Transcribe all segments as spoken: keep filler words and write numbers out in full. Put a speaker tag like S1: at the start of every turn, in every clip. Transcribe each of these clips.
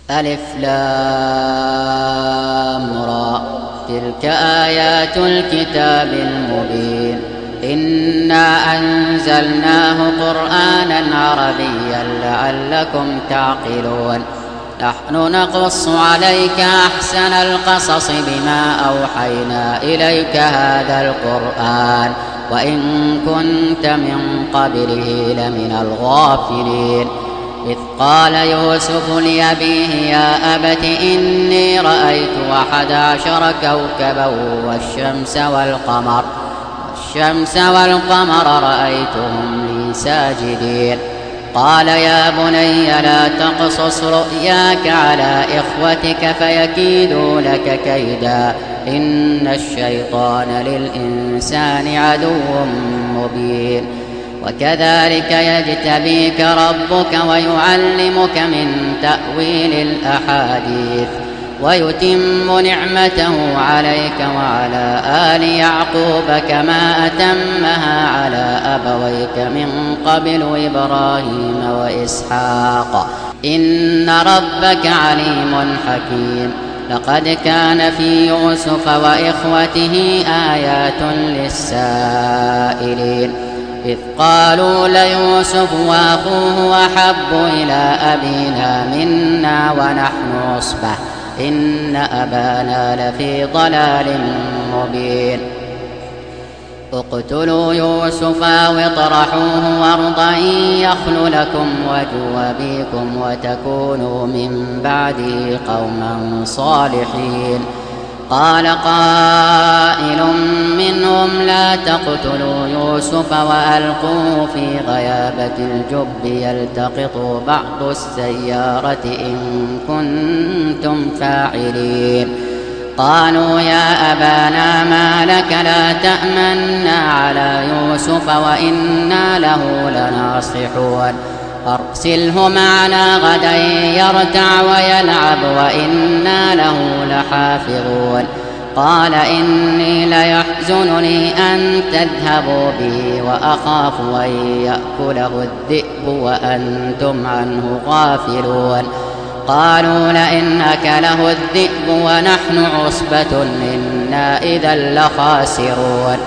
S1: ألف لام را، تلك آيات الكتاب المبين. إنا أنزلناه قرآنا عربيا لعلكم تعقلون. نحن نقص عليك أحسن القصص بما أوحينا إليك هذا القرآن وإن كنت من قبله لمن الغافلين. إذ قال يوسف لأبيه يا أبت إني رأيت أحد عشر كوكبا والشمس والقمر والشمس والقمر رأيتهم لي ساجدين. قال يا بني لا تقصص رؤياك على إخوتك فيكيدوا لك كيدا إن الشيطان للإنسان عدو مبين. وكذلك يجتبيك ربك ويعلمك من تأويل الأحاديث ويتم نعمته عليك وعلى آل يعقوب كما أتمها على أبويك من قبل إبراهيم وإسحاق إن ربك عليم حكيم. لقد كان في يوسف وإخوته آيات للسائلين إذ قالوا ليوسف وأخوه أحب إلى أبينا منا ونحن عصبة إن أبانا لفي ضلال مبين. اقتلوا يوسف أو اطرحوه وارضا يخل لكم وجه أبيكم وتكونوا من بعده قوما صالحين. قال قائل منهم لا تقتلوا يوسف وألقوه في غيابة الجب يلتقطوا بعض السيارة إن كنتم فاعلين. قالوا يا أبانا ما لك لا تأمنا على يوسف وإنا له لناصحون أرسله معنا غدا يرتع ويلعب وإنا له لحافظون. قال إني ليحزنني أن تذهبوا به وأخاف أن يأكله الذئب وأنتم عنه غافلون. قالوا لئن أكله الذئب ونحن عصبة إنا إذا لخاسرون.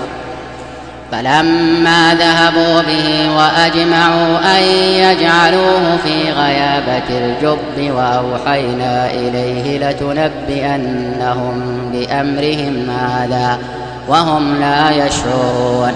S1: فلما ذهبوا به وأجمعوا أن يجعلوه في غيابة الجب وأوحينا إليه لتنبئنهم بأمرهم هذا وهم لا يشعرون.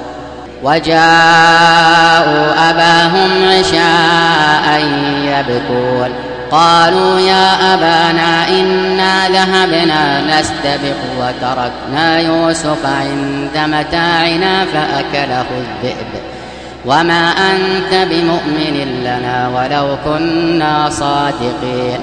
S1: وجاءوا أباهم عشاء يبكون. قالوا يا أبانا إنا ذهبنا نستبق وتركنا يوسف عند متاعنا فأكله الذئب وما أنت بمؤمن لنا ولو كنا صادقين.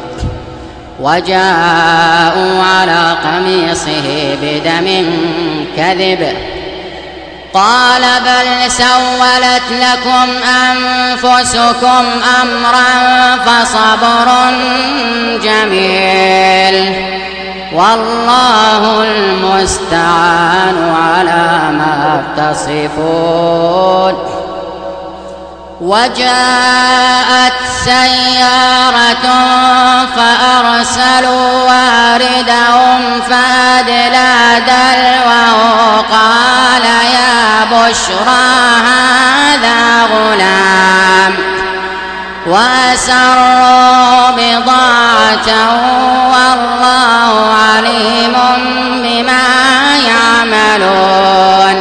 S1: وجاءوا على قميصه بدم كذب قال بل سولت لكم أنفسكم أمرا فصبر جميل والله المستعان على ما تصفون. وجاءت سيارة فأرسلوا واردهم فأدلى دلوه قال يا بشرى هذا غلام وأسروا بضاعته والله عليم بما يعملون.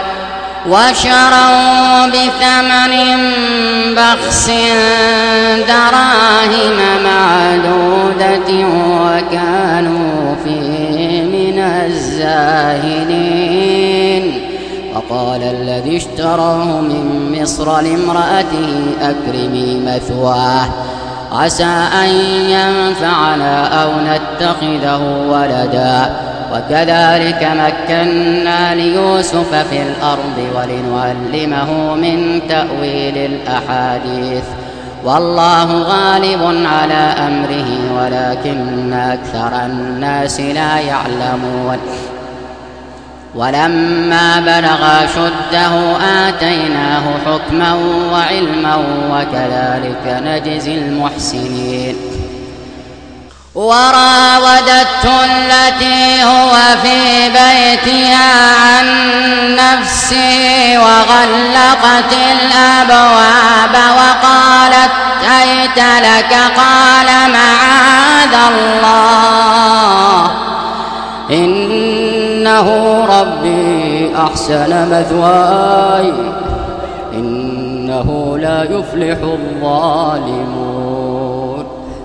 S1: وشروا بثمن بخس دراهم معدودة وكانوا فيه من الزاهدين. وقال الذي اشتراه من مصر لامرأته أكرمي مثواه عسى أن ينفعنا أو نتخذه ولدا. وكذلك مكنا ليوسف في الأرض ولنعلمه من تأويل الأحاديث والله غالب على أمره ولكن أكثر الناس لا يعلمون. ولما بلغ شده آتيناه حكما وعلما وكذلك نجزي المحسنين. وراودته التي هو في بيتها عن نفسه وغلقت الأبواب وقالت هيت لك قال معاذ الله إنه ربي أحسن مثواي إنه لا يفلح الظالمون.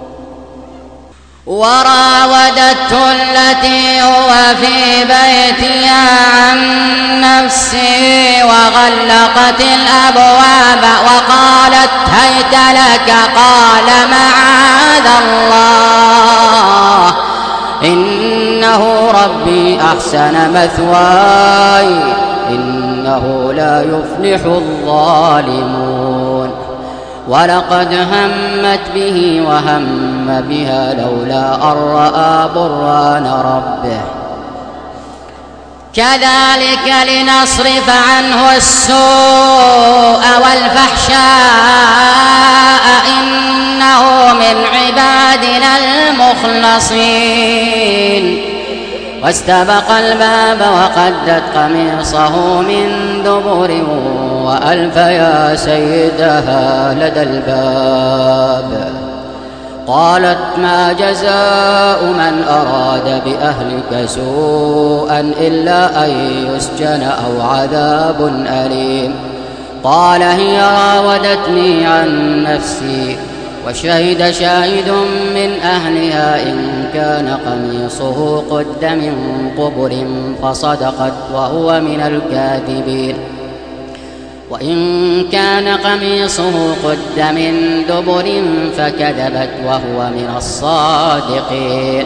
S1: وراودته التي هو في بيتها عن نفسه وغلقت الأبواب وقالت هيت لك قال معاذ الله إنه ربي أحسن مثواي إنه لا يفلح الظالمون. ولقد همت به وهم بها لولا أن رأى برهان ربه كذلك لنصرف عنه السوء والفحشاء إنه من عبادنا المخلصين. واستبق الباب وقدت قميصه من دبر وألف يا سيدها لدى الباب. قالت ما جزاء من أراد بأهلك سوءا إلا أن يسجن أو عذاب أليم. قال هي راودتني عن نفسي وشهد شاهد من أهلها إن كان قميصه قد من قبر فصدقت وهو من الكاذبين وإن كان قميصه قد من دبر فكذبت وهو من الصادقين.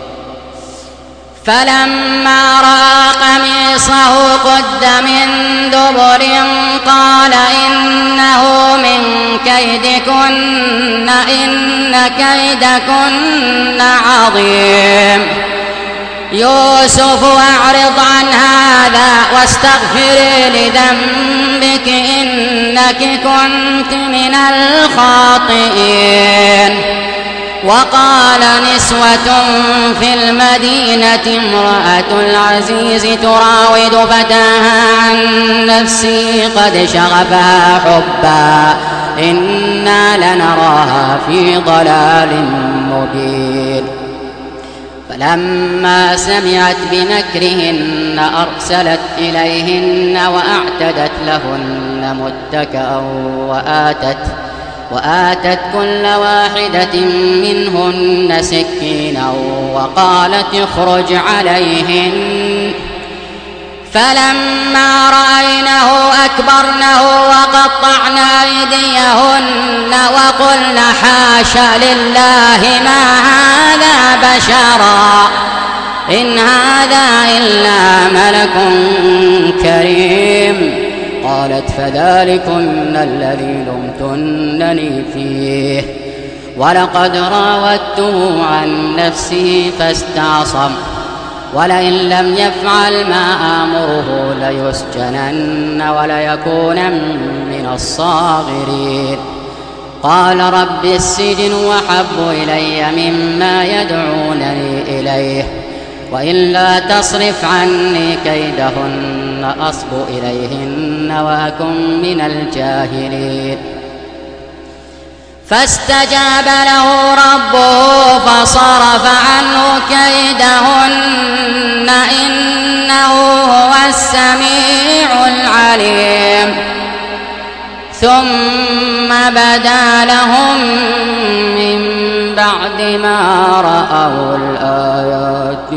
S1: فلما رأى قميصه قد من دبر قال إنه من كيدكن إن كيدكن عظيم. يوسف أعرض عن هذا واستغفري لذنبك إنك كنت من الخاطئين. وقال نسوة في المدينة امرأة العزيز تراود فتاها عن نفسه قد شغفها حبا إنا لنراها في ضلال مبين. فلما سمعت بمكرهن أرسلت إليهن وأعتدت لهن متكئا وآتت وآتت كل واحدة منهن سكينا وقالت اخرج عليهن. فلما رأينه أكبرنه وقطعن أيديهن وقلن حاش لله ما هذا بشرا إن هذا إلا ملك كريم. قالت فذلكن الذي لمتنني فيه ولقد راودته عن نفسه فاستعصم ولئن لم يفعل ما آمره ليسجنن وليكونن من الصاغرين. قال رب السجن وحب إلي مما يدعونني إليه وإلا تصرف عني كيدهن أصب إليهن وأكن من الجاهلين. فاستجاب له ربه فصرف عنه كيدهن إنه هو السميع العليم. ثم بدا لهم من بعد ما رأوا الآيات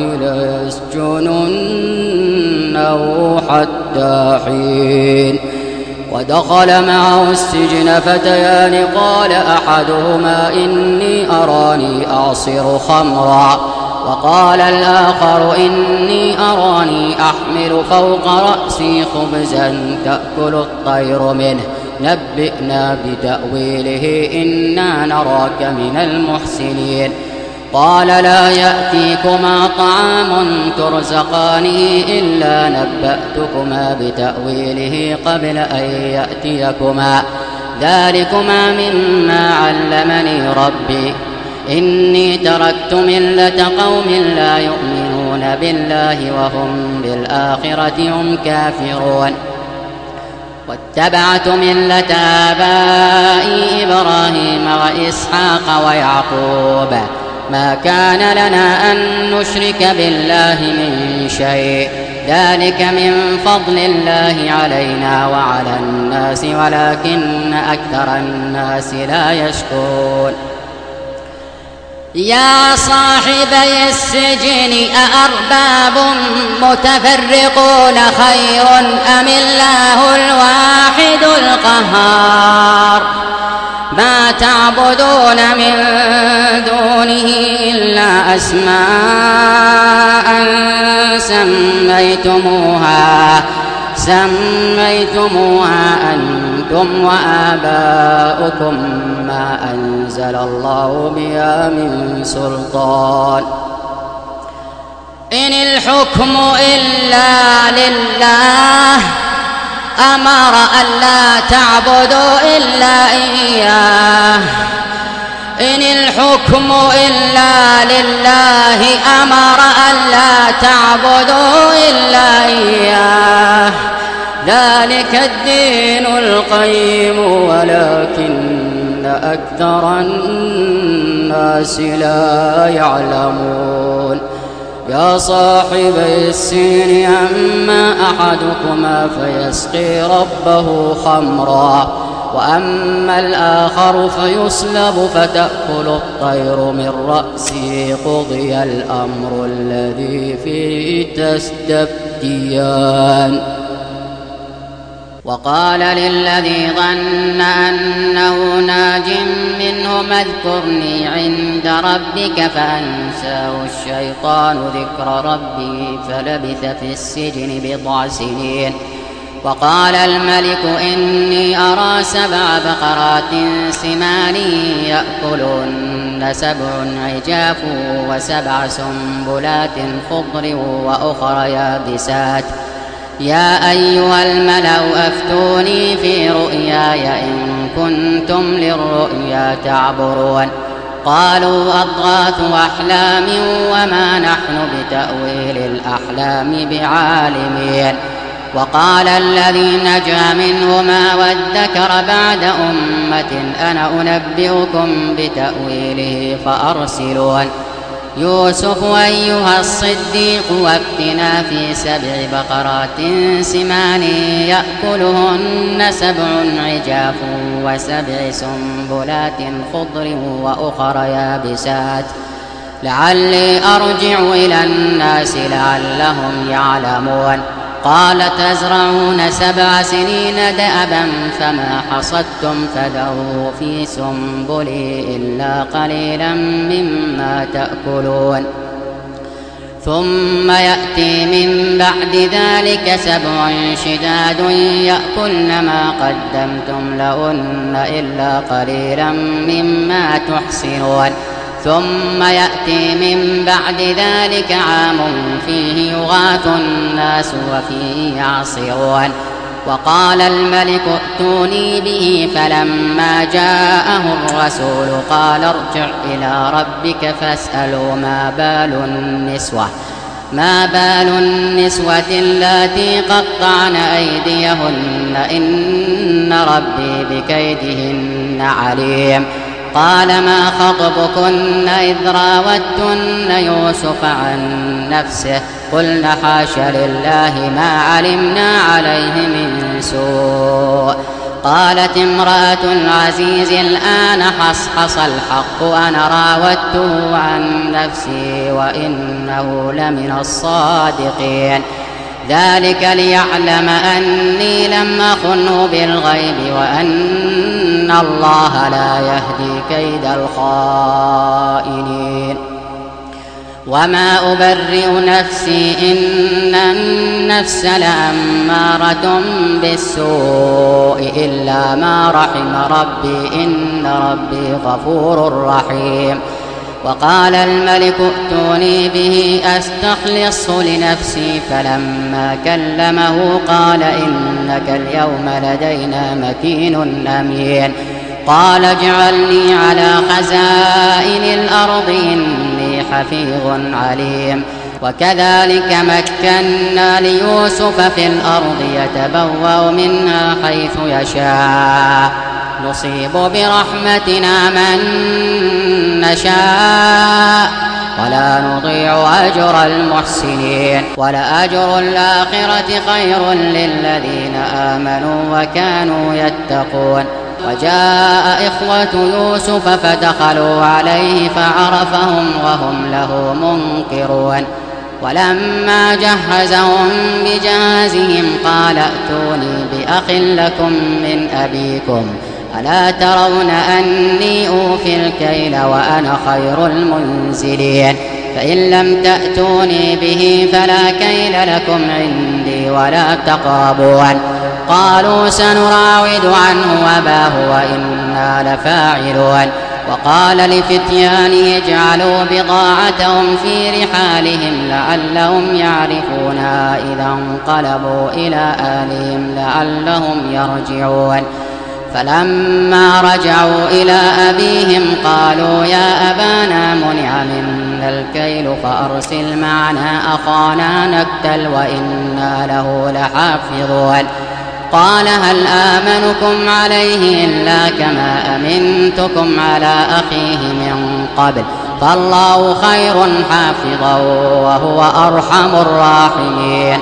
S1: ليسجننه حتى حين. ودخل معه السجن فتيان قال أحدهما إني أراني أعصر خمرا وقال الآخر إني أراني أحمل فوق رأسي خبزا تأكل الطير منه نبئنا بتأويله إنا نراك من المحسنين. قال لا يأتيكما طعام ترزقانه إلا نبأتكما بتأويله قبل أن يأتيكما ذلكما مما علمني ربي إني تركت ملة قوم لا يؤمنون بالله وهم بالآخرة هم كافرون واتبعت ملة آبائي إبراهيم وإسحاق ويعقوب ما كان لنا أن نشرك بالله من شيء ذلك من فضل الله علينا وعلى الناس ولكن أكثر الناس لا يشكرون يا صاحبي السجن أأرباب متفرقون خير أم الله الواحد القهار ما تعبدون من دونه إلا أسماء سميتموها سميتموها أنتم وآباؤكم ما أنزل الله بها من سلطان إن الحكم إلا لله أمر ألا تعبدوا إلا إياه إن الحكم إلا لله أمر ألا تعبدوا إلا إياه ذلك الدين القيم ولكن أكثر الناس لا يعلمون يا صاحبي السجن أما أحدكما فيسقي ربه خمرا وأما الآخر فيصلب فتأكل الطير من رأسه قضي الأمر الذي فيه تستفتيان وقال للذي ظن أنه ناج منهما اذكرني عند ربك فأنساه الشيطان ذكر ربه فلبث في السجن بضع سنين وقال الملك إني أرى سبع بقرات سمان يأكلهن سبع عجاف وسبع سنبلات خضر وأخر يابسات يا أيها الملأ أفتوني في رؤياي إن كنتم للرؤيا تعبرون قالوا أضغاث أحلام وما نحن بتأويل الأحلام بعالمين وقال الذي نجا منهما وادكر بعد أمة أنا أنبئكم بتأويله فأرسلون يوسف أيها الصديق وافتنا في سبع بقرات سمان يأكلهن سبع عجاف وسبع سنبلات خضر وأخر يابسات لعلي أرجع إلى الناس لعلهم يعلمون قال تزرعون سبع سنين دأبا فما حصدتم فذروه في سنبله إلا قليلا مما تأكلون ثم يأتي من بعد ذلك سبع شداد يأكلن ما قدمتم لهن إلا قليلا مما تحصنون ثم يأتي من بعد ذلك عام فيه يغاث الناس وفيه يعصرون وقال الملك ائتوني به فلما جاءه الرسول قال ارجع إلى ربك فاسألوا ما بال النسوة ما بال النسوة اللاتي قطعن أيديهن إن ربي بكيدهن عليم قال ما خطبكن إذ راوتن يوسف عن نفسه قلن حاش لله ما علمنا عليه من سوء قالت امرأة العزيز الآن حصحص الحق أنا راودته عن نفسي وإنه لمن الصادقين ذلك ليعلم أني لم أخنه بالغيب وأن الله لا يهدي كيد الخائنين وما أبرئ نفسي إن النفس لأمارة بالسوء إلا ما رحم ربي إن ربي غفور رحيم وقال الملك ائتوني به أستخلصه لنفسي فلما كلمه قال إنك اليوم لدينا مكين أمين قال اجعلني على خزائن الأرض إني حفيظ عليم وكذلك مكنا ليوسف في الأرض يتبوأ منها حيث يشاء نصيب برحمتنا من نشاء ولا نضيع أجر المحسنين ولأجر الآخرة خير للذين آمنوا وكانوا يتقون وجاء إخوة يوسف فدخلوا عليه فعرفهم وهم له منكرون ولما جهزهم بجهازهم قال ائتوني بأخ لكم من أبيكم ألا ترون أني أوفي الكيل وأنا خير المنزلين فإن لم تأتوني به فلا كيل لكم عندي ولا تقربون قالوا سنراود عنه أباه وإنا لفاعلون وقال لفتيانه اجعلوا بضاعتهم في رحالهم لعلهم يعرفونها إذا انقلبوا إلى أهلهم لعلهم يرجعون فلما رجعوا إلى أبيهم قالوا يا أبانا منع منا الكيل فأرسل معنا أخانا نكتل وإنا له لحافظون قال هل آمنكم عليه إلا كما أمنتكم على أخيه من قبل فالله خير حافظا وهو أرحم الراحمين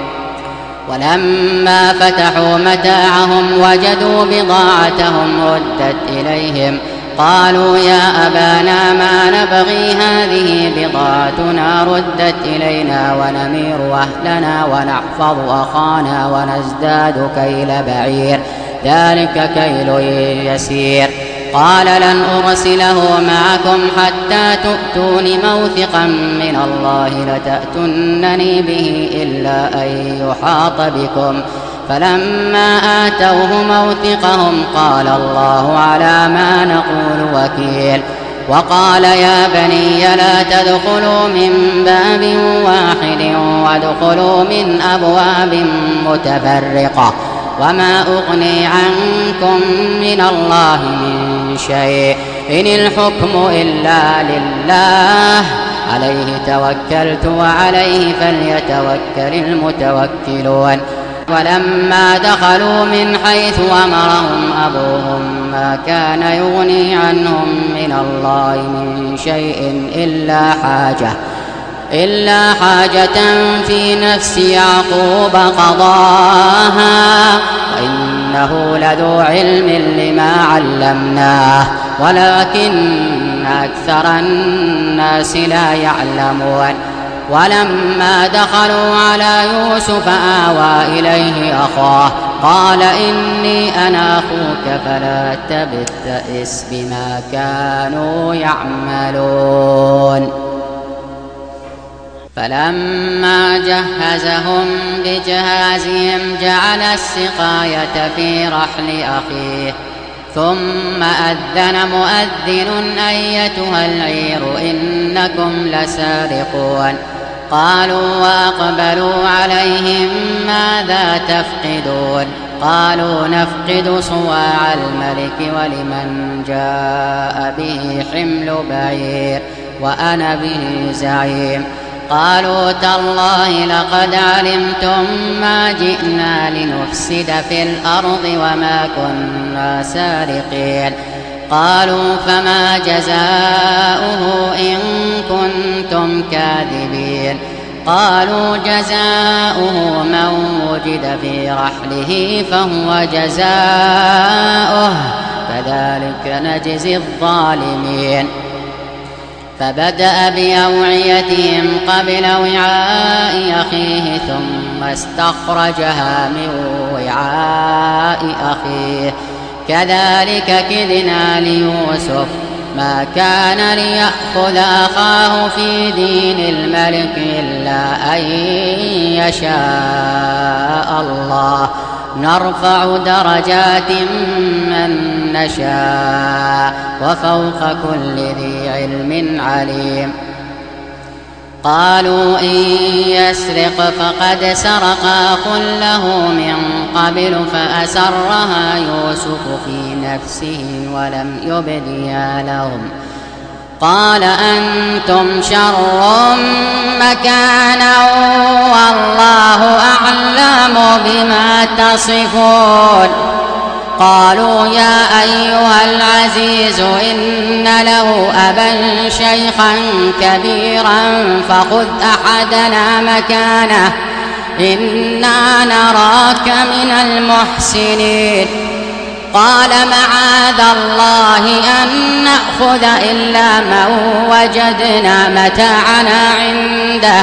S1: ولما فتحوا متاعهم وجدوا بضاعتهم ردت إليهم قالوا يا أبانا ما نبغي هذه بضاعتنا ردت إلينا ونمير أهلنا ونحفظ أخانا ونزداد كيل بعير ذلك كيل يسير قال لن أرسله معكم حتى تؤتون موثقا من الله لتأتونني به إلا أن يحاط بكم فلما آتوه موثقهم قال الله على ما نقول وكيل وقال يا بني لا تدخلوا من باب واحد وادخلوا من أبواب متفرقة وما أغني عنكم من الله من شيء إن الحكم إلا لله عليه توكلت وعليه فليتوكل المتوكلون ولما دخلوا من حيث أمرهم أبوهم ما كان يغني عنهم من الله من شيء إلا حاجة إلا حاجة في نفس يعقوب قضاها وإنه لذو علم لما علمناه ولكن أكثر الناس لا يعلمون ولما دخلوا على يوسف آوى إليه أخاه قال إني أنا أخوك فلا تبتئس بما كانوا يعملون فلما جهزهم بجهازهم جعل السقاية في رحل أخيه ثم أذن مؤذن أيتها العير إنكم لسارقون قالوا وأقبلوا عليهم ماذا تفقدون قالوا نفقد صواع الملك ولمن جاء به حمل بعير وأنا به زعيم قالوا تالله لقد علمتم ما جئنا لنفسد في الأرض وما كنا سارقين قالوا فما جزاؤه إن كنتم كاذبين قالوا جزاؤه من وجد في رحله فهو جزاؤه كذلك نجزي الظالمين فبدأ بأوعيتهم قبل وعاء أخيه ثم استخرجها من وعاء أخيه كذلك كدنا ليوسف ما كان ليأخذ أخاه في دين الملك إلا أن يشاء الله نرفع درجات من نشاء وفوق كل ذي علم عليم قالوا إن يسرق فقد سرق أخ له من قبل فأسرها يوسف في نفسه ولم يبديها لهم قال أنتم شر مكانا والله أعلم بما تصفون. قالوا يا أيها العزيز إن له أبا شيخا كبيرا فخذ أحدنا مكانه إنا نراك من المحسنين. قال معاذ الله أن نأخذ إلا من وجدنا متاعنا عنده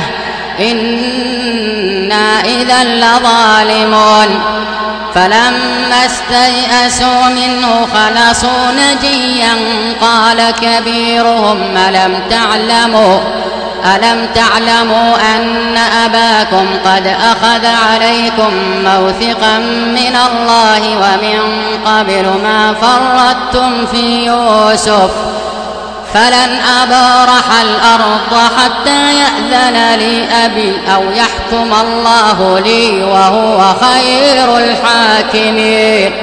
S1: إنا إذا لظالمون. فلما استيئسوا منه خلصوا نجيا قال كبيرهم ألم تعلموا ألم تعلموا أن أباكم قد أخذ عليكم موثقا من الله ومن قبل ما فرطتم في يوسف فلن أبرح الأرض حتى يأذن لي أبي أو يحكم الله لي وهو خير الحاكمين.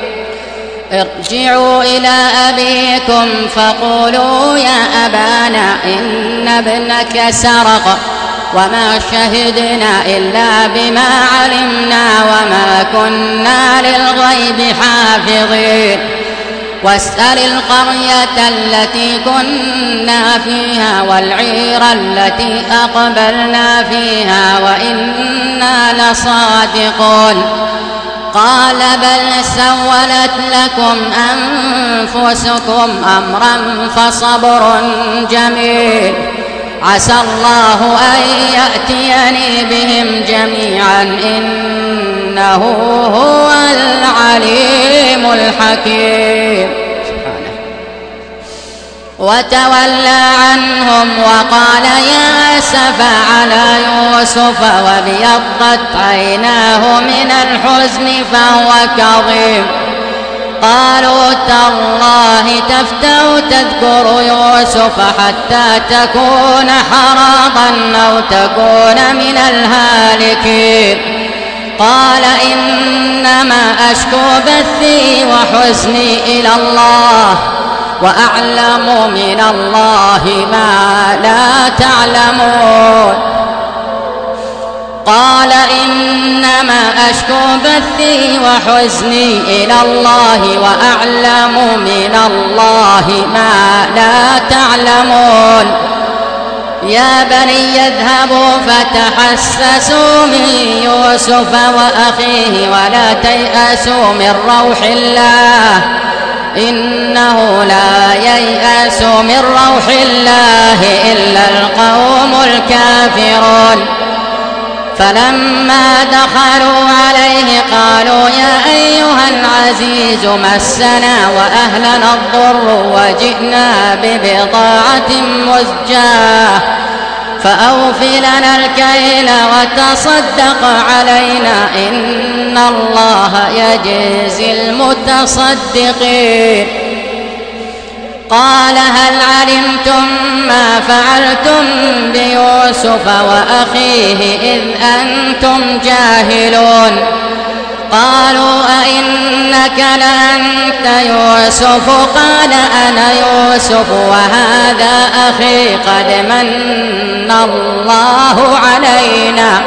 S1: ارجعوا إلى أبيكم فقولوا يا أبانا إن ابنك سرق وما شهدنا إلا بما علمنا وما كنا للغيب حافظين. واسأل القرية التي كنا فيها والعير التي أقبلنا فيها وإنا لصادقون. قال بل سولت لكم أنفسكم أمرا فصبر جميل عسى الله أن يأتيني بهم جميعا إنه هو العليم الحكيم. سبحانه. وتولى عنهم وقال يا أسفا على يوسف وابيضت عيناه من الحزن فهو كظيم. قالوا تالله تفتأ تذكر يوسف حتى تكون حراضا أو تكون من الهالكين. قال إنما أشكو بثي وحزني إلى الله وأعلم من الله ما لا تعلمون. قال إنما أشكو بثي وحزني إلى الله وأعلم من الله ما لا تعلمون. يا بني اذهبوا فتحسسوا من يوسف وأخيه ولا تيأسوا من روح الله إنه لا ييأس من روح الله إلا القوم الكافرون. فلما دخلوا عليه قالوا يا أيها العزيز مسنا وأهلنا الضر وجئنا ببضاعة مزجاة فأوف لنا الكيل وتصدق علينا إن الله يجزي المتصدقين. قال هل علمتم ما فعلتم بيوسف وأخيه إذ أنتم جاهلون. قالوا أئنك لأنت يوسف قال أنا يوسف وهذا أخي قد من الله علينا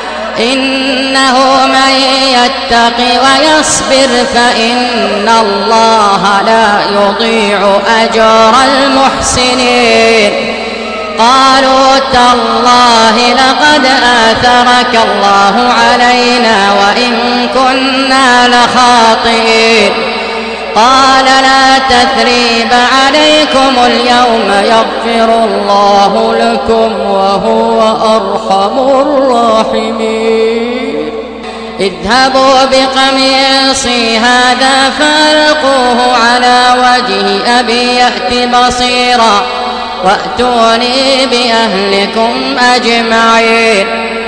S1: إنه من يتق ويصبر فإن الله لا يضيع أجر المحسنين. قالوا تالله لقد آثرك الله علينا وإن كنا لخاطئين. قال لا تثريب عليكم اليوم يغفر الله لكم وهو أرحم الراحمين. اذهبوا بقميصي هذا فألقوه على وجه أبي يأت بصيرا وأتوني بأهلكم أجمعين.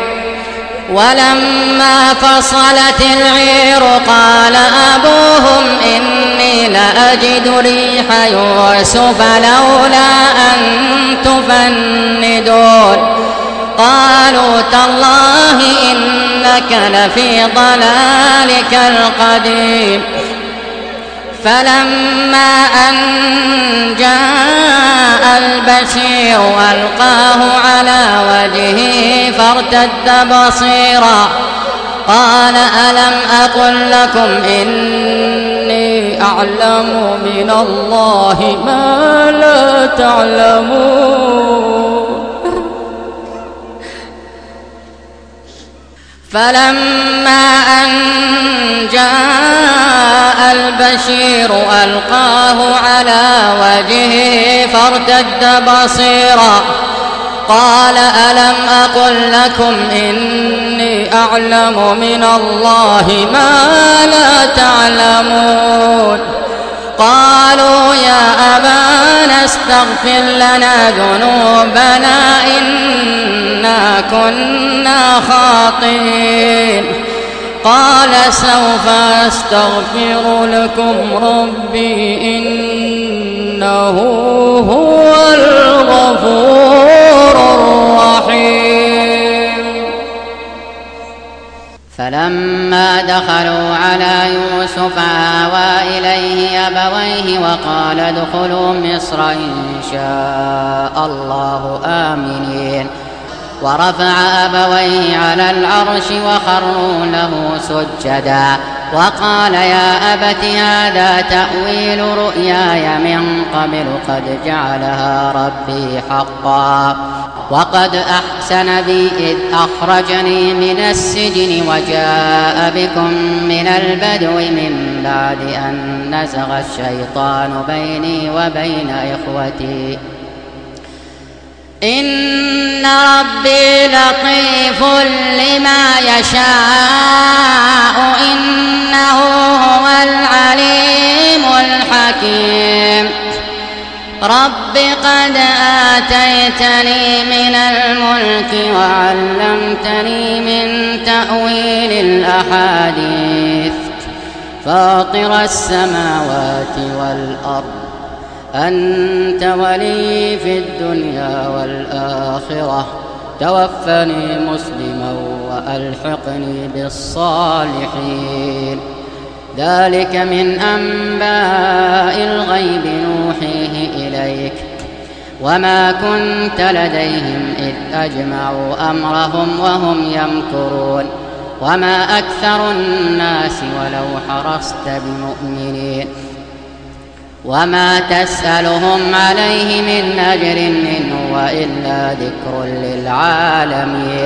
S1: ولما فصلت العير قال أبوهم إني لأجد ريح يوسف لولا أن تفندون قالوا تالله إنك لفي ضلالك القديم فلما أن جاء البشير ألقاه على وجهه فارتد بصيرا قال ألم أقل لكم إني أعلم من الله ما لا تعلمون فلما أن جاء البشير ألقاه على وجهه فارتد بصيرا قال ألم أقل لكم إني أعلم من الله ما لا تعلمون قالوا يا أبانا استغفر لنا ذنوبنا إنا كنا خاطئين قال سوف أستغفر لكم ربي إنه هو الغفور الرحيم فلما دخلوا على يوسف آوى إليه أبويه وقال ادخلوا مصر إن شاء الله آمنين ورفع أبويه على العرش وخروا له سجدا وقال يا أبت هذا تأويل رؤياي من قبل قد جعلها ربي حقا وقد أحسن بي إذ أخرجني من السجن وجاء بكم من البدو من بعد أن نزغ الشيطان بيني وبين إخوتي إن ربي لطيف لما يشاء إنه هو العليم الحكيم رب قد آتيتني من الملك وعلمتني من تأويل الأحاديث فاطر السماوات والأرض أنت ولي في الدنيا والآخرة توفني مسلما وألحقني بالصالحين ذلك من أنباء الغيب نوحيه إليك وما كنت لديهم إذ أجمعوا أمرهم وهم يمكرون وما أكثر الناس ولو حرصت بمؤمنين وما تسألهم عليه من أجر إن هو إلا ذكر للعالمين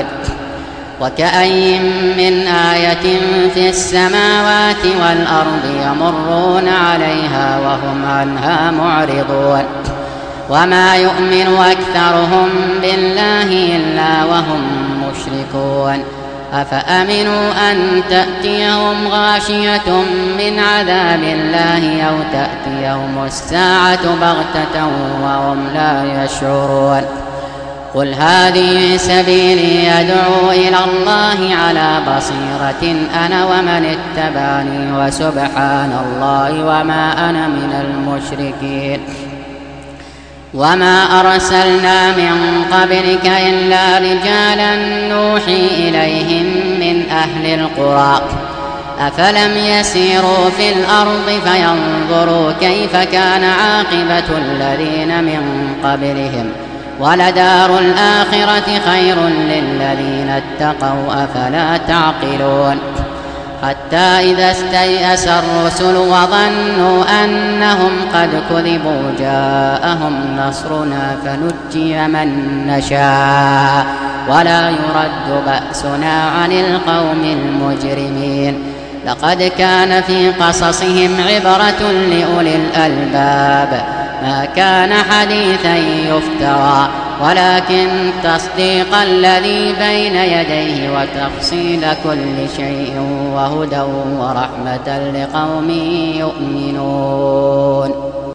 S1: وكأين من آية في السماوات والأرض يمرون عليها وهم عنها معرضون وما يؤمن أكثرهم بالله إلا وهم مشركون أفأمنوا أن تأتيهم غاشية من عذاب الله أو تأتيهم الساعة بغتة وهم لا يشعرون قل هذه سبيلي أدعو إلى الله على بصيرة أنا ومن اتبعني وسبحان الله وما أنا من المشركين وما أرسلنا من قبلك إلا رجالا نوحي إليهم من أهل القرى أفلم يسيروا في الأرض فينظروا كيف كان عاقبة الذين من قبلهم ولدار الآخرة خير للذين اتقوا أفلا تعقلون حتى إذا استيأس الرسل وظنوا أنهم قد كذبوا جاءهم نصرنا فنجي من نشاء ولا يرد بأسنا عن القوم المجرمين لقد كان في قصصهم عبرة لأولي الألباب ما كان حديثا يفترى ولكن تصديق الذي بين يديه وتفصيل كل شيء وهدى ورحمة لقوم يؤمنون.